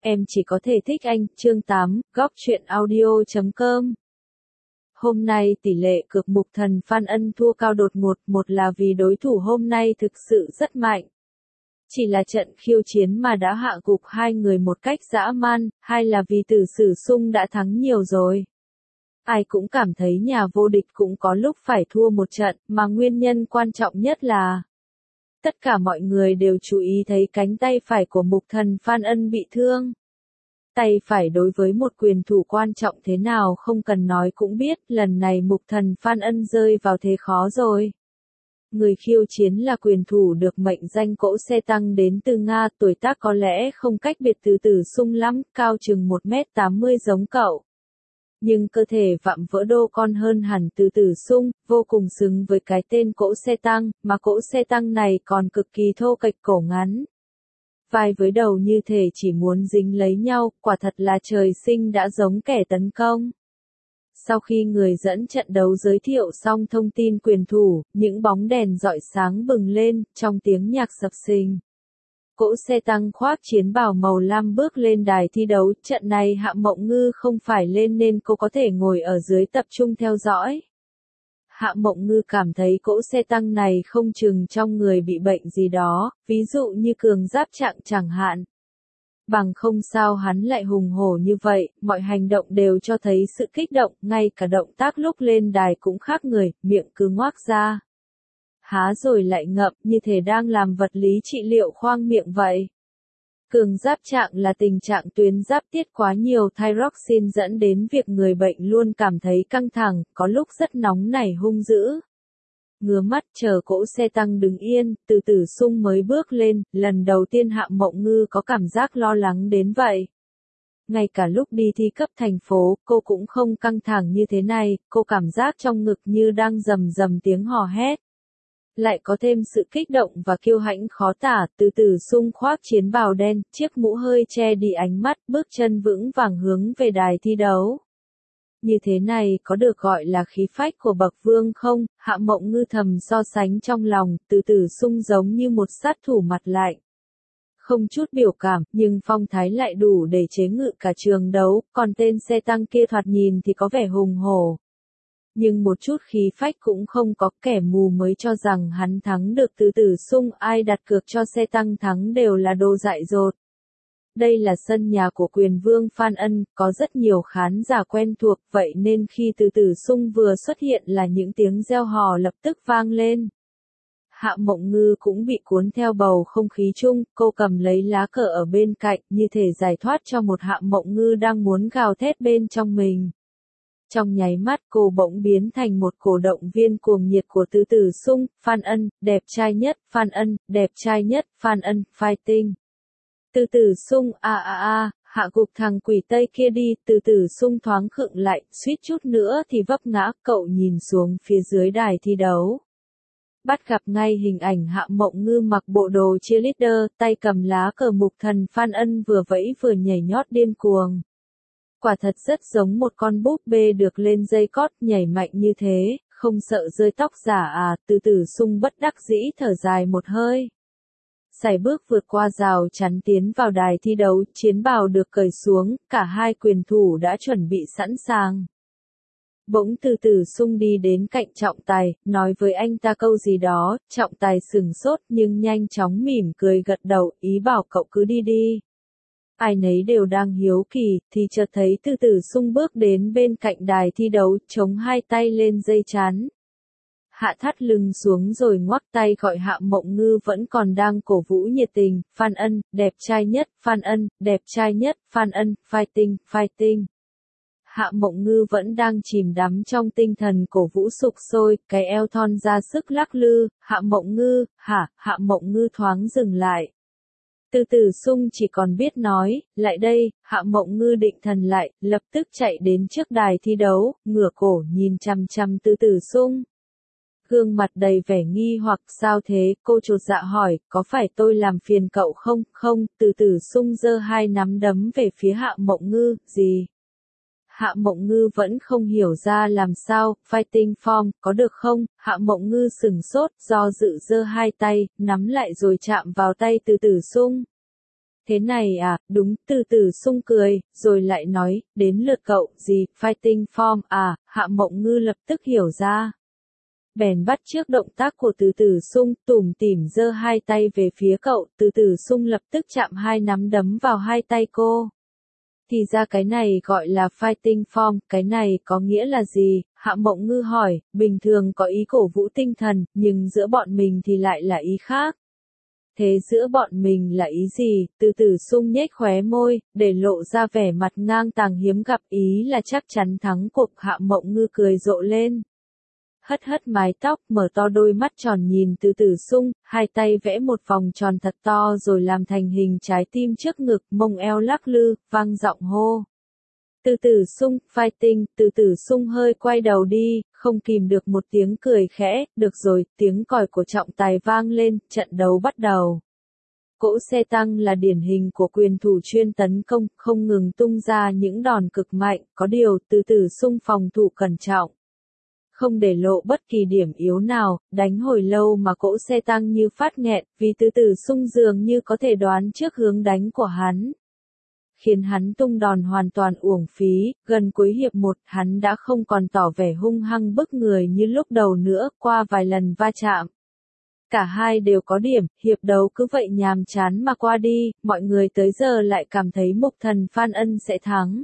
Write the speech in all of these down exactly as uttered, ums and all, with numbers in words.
Em chỉ có thể thích anh, chương tám, góc truyện audio chấm com. Hôm nay tỷ lệ cược Mục Thần Phan Ân thua cao đột ngột, một là vì đối thủ hôm nay thực sự rất mạnh. Chỉ là trận khiêu chiến mà đã hạ gục hai người một cách dã man, hai là vì Tử Sử Sung đã thắng nhiều rồi. Ai cũng cảm thấy nhà vô địch cũng có lúc phải thua một trận, mà nguyên nhân quan trọng nhất là tất cả mọi người đều chú ý thấy cánh tay phải của Mục Thần Phan Ân bị thương. Tay phải đối với một quyền thủ quan trọng thế nào không cần nói cũng biết, lần này Mục Thần Phan Ân rơi vào thế khó rồi. Người khiêu chiến là quyền thủ được mệnh danh cỗ xe tăng đến từ Nga, tuổi tác có lẽ không cách biệt từ Tử Sung lắm, cao chừng một mét tám mươi giống cậu. Nhưng cơ thể vạm vỡ đô con hơn hẳn từ Tử Sung, vô cùng xứng với cái tên cỗ xe tăng, mà cỗ xe tăng này còn cực kỳ thô kệch cổ ngắn. Vai với đầu như thể chỉ muốn dính lấy nhau, quả thật là trời sinh đã giống kẻ tấn công. Sau khi người dẫn trận đấu giới thiệu xong thông tin quyền thủ, những bóng đèn rọi sáng bừng lên, trong tiếng nhạc sập sình. Cỗ xe tăng khoác chiến bào màu lam bước lên đài thi đấu, trận này Hạ Mộng Ngư không phải lên nên cô có thể ngồi ở dưới tập trung theo dõi. Hạ Mộng Ngư cảm thấy cỗ xe tăng này không chừng trong người bị bệnh gì đó, ví dụ như cường giáp trạng chẳng hạn. Bằng không sao hắn lại hùng hổ như vậy, mọi hành động đều cho thấy sự kích động, ngay cả động tác lúc lên đài cũng khác người, miệng cứ ngoác ra. Há rồi lại ngậm, như thể đang làm vật lý trị liệu khoang miệng vậy. Cường giáp trạng là tình trạng tuyến giáp tiết quá nhiều thyroxine dẫn đến việc người bệnh luôn cảm thấy căng thẳng, có lúc rất nóng nảy hung dữ. Ngứa mắt chờ cỗ xe tăng đứng yên, từ Tử Sung mới bước lên, lần đầu tiên Hạ Mộng Ngư có cảm giác lo lắng đến vậy. Ngay cả lúc đi thi cấp thành phố, cô cũng không căng thẳng như thế này, cô cảm giác trong ngực như đang rầm rầm tiếng hò hét. Lại có thêm sự kích động và kiêu hãnh khó tả, từ Tử Sung khoác chiến bào đen, chiếc mũ hơi che đi ánh mắt, bước chân vững vàng hướng về đài thi đấu. Như thế này có được gọi là khí phách của bậc vương không? Hạ Mộng Ngư thầm so sánh trong lòng, từ Tử Sung giống như một sát thủ mặt lạnh. Không chút biểu cảm, nhưng phong thái lại đủ để chế ngự cả trường đấu, còn tên xe tăng kia thoạt nhìn thì có vẻ hùng hổ. Nhưng một chút khí phách cũng không có, kẻ mù mới cho rằng hắn thắng được từ Tử Sung, ai đặt cược cho xe tăng thắng đều là đồ dại dột. Đây là sân nhà của quyền vương Phan Ân, có rất nhiều khán giả quen thuộc, vậy nên khi từ Tử Sung vừa xuất hiện là những tiếng reo hò lập tức vang lên. Hạ Mộng Ngư cũng bị cuốn theo bầu không khí chung, cô cầm lấy lá cờ ở bên cạnh, như thể giải thoát cho một Hạ Mộng Ngư đang muốn gào thét bên trong mình. Trong nháy mắt cô bỗng biến thành một cổ động viên cuồng nhiệt của từ Tử Sung, Phan Ân, đẹp trai nhất, Phan Ân, đẹp trai nhất, Phan Ân, fighting. Từ Tử Sung, a a a, hạ gục thằng quỷ Tây kia đi, từ Tử Sung thoáng khựng lại, suýt chút nữa thì vấp ngã, cậu nhìn xuống phía dưới đài thi đấu. Bắt gặp ngay hình ảnh Hạ Mộng Ngư mặc bộ đồ cheerleader, tay cầm lá cờ Mục Thần Phan Ân vừa vẫy vừa nhảy nhót điên cuồng. Quả thật rất giống một con búp bê được lên dây cót, nhảy mạnh như thế, không sợ rơi tóc giả à, từ Tử Sung bất đắc dĩ thở dài một hơi. Sải bước vượt qua rào chắn tiến vào đài thi đấu, chiến bào được cởi xuống, cả hai quyền thủ đã chuẩn bị sẵn sàng. Bỗng từ Tử Sung đi đến cạnh Trọng Tài, nói với anh ta câu gì đó, Trọng Tài sửng sốt nhưng nhanh chóng mỉm cười gật đầu, ý bảo cậu cứ đi đi. Ai nấy đều đang hiếu kỳ, thì chợt thấy từ Tử Sung bước đến bên cạnh đài thi đấu, chống hai tay lên dây chắn. Hạ thắt lưng xuống rồi ngoắc tay gọi Hạ Mộng Ngư vẫn còn đang cổ vũ nhiệt tình, Phan Ân, đẹp trai nhất, Phan Ân, đẹp trai nhất, Phan Ân, fighting, fighting. Hạ Mộng Ngư vẫn đang chìm đắm trong tinh thần cổ vũ sục sôi, cái eo thon ra sức lắc lư, Hạ Mộng Ngư, hả, Hạ Mộng Ngư thoáng dừng lại. Từ Tử Sung chỉ còn biết nói, lại đây, Hạ Mộng Ngư định thần lại, lập tức chạy đến trước đài thi đấu, ngửa cổ nhìn chằm chằm Từ Tử Sung. Gương mặt đầy vẻ nghi hoặc, sao thế, cô chột dạ hỏi, có phải tôi làm phiền cậu không, không, Từ Tử Sung giơ hai nắm đấm về phía Hạ Mộng Ngư, gì? Hạ Mộng Ngư vẫn không hiểu ra làm sao, fighting form, có được không? Hạ Mộng Ngư sừng sốt, do dự giơ hai tay, nắm lại rồi chạm vào tay Từ Tử Sung. Thế này à, đúng, từ từ sung cười, rồi lại nói, đến lượt cậu, gì, fighting form à, Hạ Mộng Ngư lập tức hiểu ra. Bèn bắt trước động tác của từ từ sung, tủm tỉm giơ hai tay về phía cậu, từ từ sung lập tức chạm hai nắm đấm vào hai tay cô. Thì ra cái này gọi là fighting form, cái này có nghĩa là gì? Hạ Mộng Ngư hỏi, bình thường có ý cổ vũ tinh thần, nhưng giữa bọn mình thì lại là ý khác. Thế giữa bọn mình là ý gì? Từ từ sung nhếch khóe môi, để lộ ra vẻ mặt ngang tàng hiếm gặp, ý là chắc chắn thắng cuộc. Hạ Mộng Ngư cười rộ lên. Hất hất mái tóc, mở to đôi mắt tròn nhìn từ từ sung, hai tay vẽ một vòng tròn thật to rồi làm thành hình trái tim trước ngực, mông eo lắc lư, vang giọng hô. Từ từ sung, fighting, từ từ sung hơi quay đầu đi, không kìm được một tiếng cười khẽ, được rồi, tiếng còi của trọng tài vang lên, trận đấu bắt đầu. Cỗ xe tăng là điển hình của quyền thủ chuyên tấn công, không ngừng tung ra những đòn cực mạnh, có điều từ từ sung phòng thủ cẩn trọng. Không để lộ bất kỳ điểm yếu nào, đánh hồi lâu mà cỗ xe tăng như phát nghẹn, vì từ từ sung dường như có thể đoán trước hướng đánh của hắn. Khiến hắn tung đòn hoàn toàn uổng phí, gần cuối hiệp một, hắn đã không còn tỏ vẻ hung hăng bức người như lúc đầu nữa, qua vài lần va chạm. Cả hai đều có điểm, hiệp đấu cứ vậy nhàm chán mà qua đi, mọi người tới giờ lại cảm thấy Mục Thần Phan Ân sẽ thắng.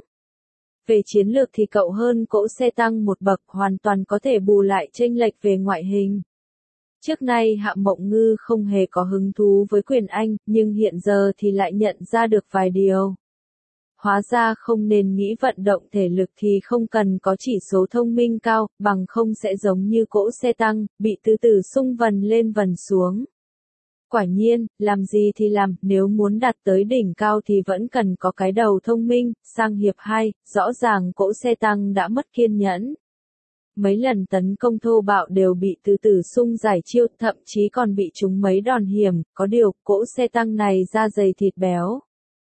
Về chiến lược thì cậu hơn cỗ xe tăng một bậc, hoàn toàn có thể bù lại chênh lệch về ngoại hình. Trước nay Hạ Mộng Ngư không hề có hứng thú với quyền Anh, nhưng hiện giờ thì lại nhận ra được vài điều. Hóa ra không nên nghĩ vận động thể lực thì không cần có chỉ số thông minh cao, bằng không sẽ giống như cỗ xe tăng, bị từ từ sung vần lên vần xuống. Quả nhiên, làm gì thì làm, nếu muốn đạt tới đỉnh cao thì vẫn cần có cái đầu thông minh. Sang hiệp hai, rõ ràng cỗ xe tăng đã mất kiên nhẫn. Mấy lần tấn công thô bạo đều bị từ từ sung giải chiêu, thậm chí còn bị trúng mấy đòn hiểm, có điều, cỗ xe tăng này da dày thịt béo.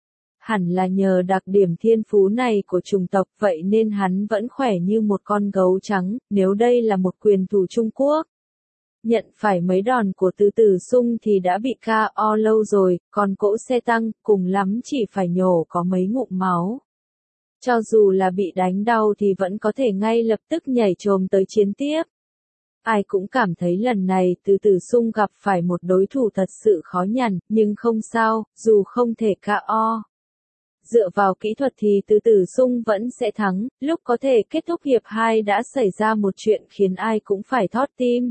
Hẳn là nhờ đặc điểm thiên phú này của chủng tộc, vậy nên hắn vẫn khỏe như một con gấu trắng, nếu đây là một quyền thủ Trung Quốc. Nhận phải mấy đòn của từ từ sung thì đã bị ca o lâu rồi, còn cỗ xe tăng, cùng lắm chỉ phải nhổ có mấy ngụm máu. Cho dù là bị đánh đau thì vẫn có thể ngay lập tức nhảy chồm tới chiến tiếp. Ai cũng cảm thấy lần này từ từ sung gặp phải một đối thủ thật sự khó nhằn, nhưng không sao, dù không thể ca o. Dựa vào kỹ thuật thì từ từ sung vẫn sẽ thắng, lúc có thể kết thúc hiệp hai đã xảy ra một chuyện khiến ai cũng phải thót tim.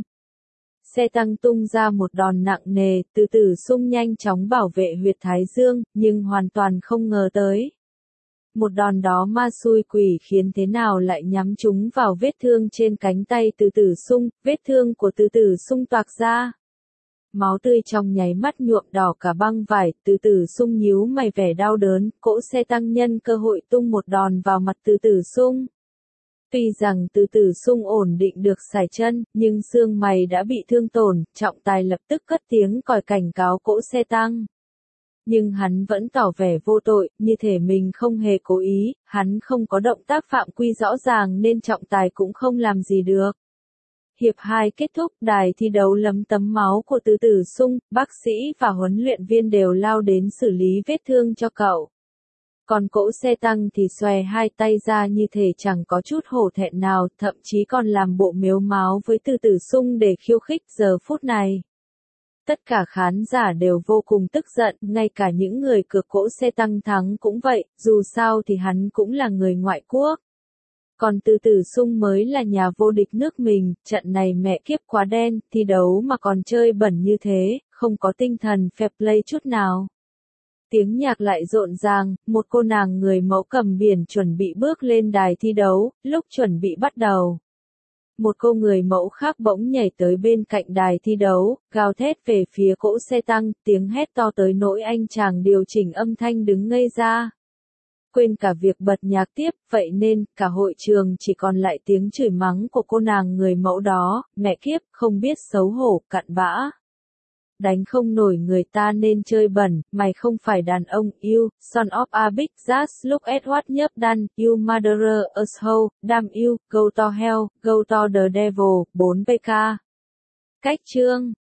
Xe tăng tung ra một đòn nặng nề, từ từ sung nhanh chóng bảo vệ huyệt thái dương, nhưng hoàn toàn không ngờ tới. Một đòn đó ma xui quỷ khiến thế nào lại nhắm trúng vào vết thương trên cánh tay từ từ sung, vết thương của từ từ sung toạc ra. Máu tươi trong nháy mắt nhuộm đỏ cả băng vải, từ từ sung nhíu mày vẻ đau đớn, cỗ xe tăng nhân cơ hội tung một đòn vào mặt từ từ sung. Tuy rằng từ từ sung ổn định được sải chân, nhưng xương mày đã bị thương tổn, trọng tài lập tức cất tiếng còi cảnh cáo cỗ xe tăng. Nhưng hắn vẫn tỏ vẻ vô tội, như thể mình không hề cố ý, hắn không có động tác phạm quy rõ ràng nên trọng tài cũng không làm gì được. Hiệp hai kết thúc, đài thi đấu lấm tấm máu của từ từ sung, bác sĩ và huấn luyện viên đều lao đến xử lý vết thương cho cậu. Còn cỗ xe tăng thì xòe hai tay ra như thể chẳng có chút hổ thẹn nào, thậm chí còn làm bộ mếu máo với từ từ sung để khiêu khích giờ phút này. Tất cả khán giả đều vô cùng tức giận, ngay cả những người cược cỗ xe tăng thắng cũng vậy, dù sao thì hắn cũng là người ngoại quốc. Còn từ từ sung mới là nhà vô địch nước mình, trận này mẹ kiếp quá đen, thi đấu mà còn chơi bẩn như thế, không có tinh thần fair play chút nào. Tiếng nhạc lại rộn ràng, một cô nàng người mẫu cầm biển chuẩn bị bước lên đài thi đấu, lúc chuẩn bị bắt đầu. Một cô người mẫu khác bỗng nhảy tới bên cạnh đài thi đấu, gào thét về phía cỗ xe tăng, tiếng hét to tới nỗi anh chàng điều chỉnh âm thanh đứng ngây ra. Quên cả việc bật nhạc tiếp, vậy nên, cả hội trường chỉ còn lại tiếng chửi mắng của cô nàng người mẫu đó, mẹ kiếp, không biết xấu hổ, cặn bã. Đánh không nổi người ta nên chơi bẩn, mày không phải đàn ông, you, son of a big just look at what you've done, you murderer, asshole, damn you, go to hell, go to the devil, bốn pê ca. Cách chương